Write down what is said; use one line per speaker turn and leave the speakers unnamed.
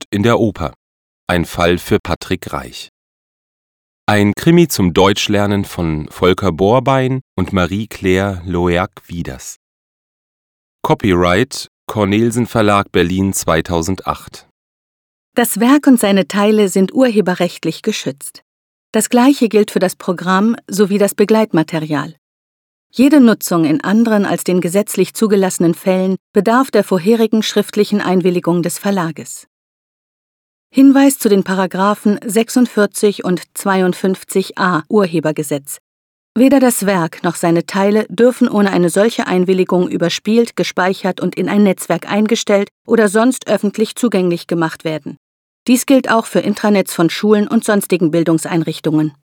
in der Oper. Ein Fall für Patrick Reich. Ein Krimi zum Deutschlernen von Volker Borbein und Marie-Claire Loerck-Wieders. Copyright Cornelsen Verlag Berlin 2008.
Das Werk und seine Teile sind urheberrechtlich geschützt. Das Gleiche gilt für das Programm sowie das Begleitmaterial. Jede Nutzung in anderen als den gesetzlich zugelassenen Fällen bedarf der vorherigen schriftlichen Einwilligung des Verlages. Hinweis zu den Paragraphen 46 und 52a Urhebergesetz. Weder das Werk noch seine Teile dürfen ohne eine solche Einwilligung überspielt, gespeichert und in ein Netzwerk eingestellt oder sonst öffentlich zugänglich gemacht werden. Dies gilt auch für Intranets von Schulen und sonstigen Bildungseinrichtungen.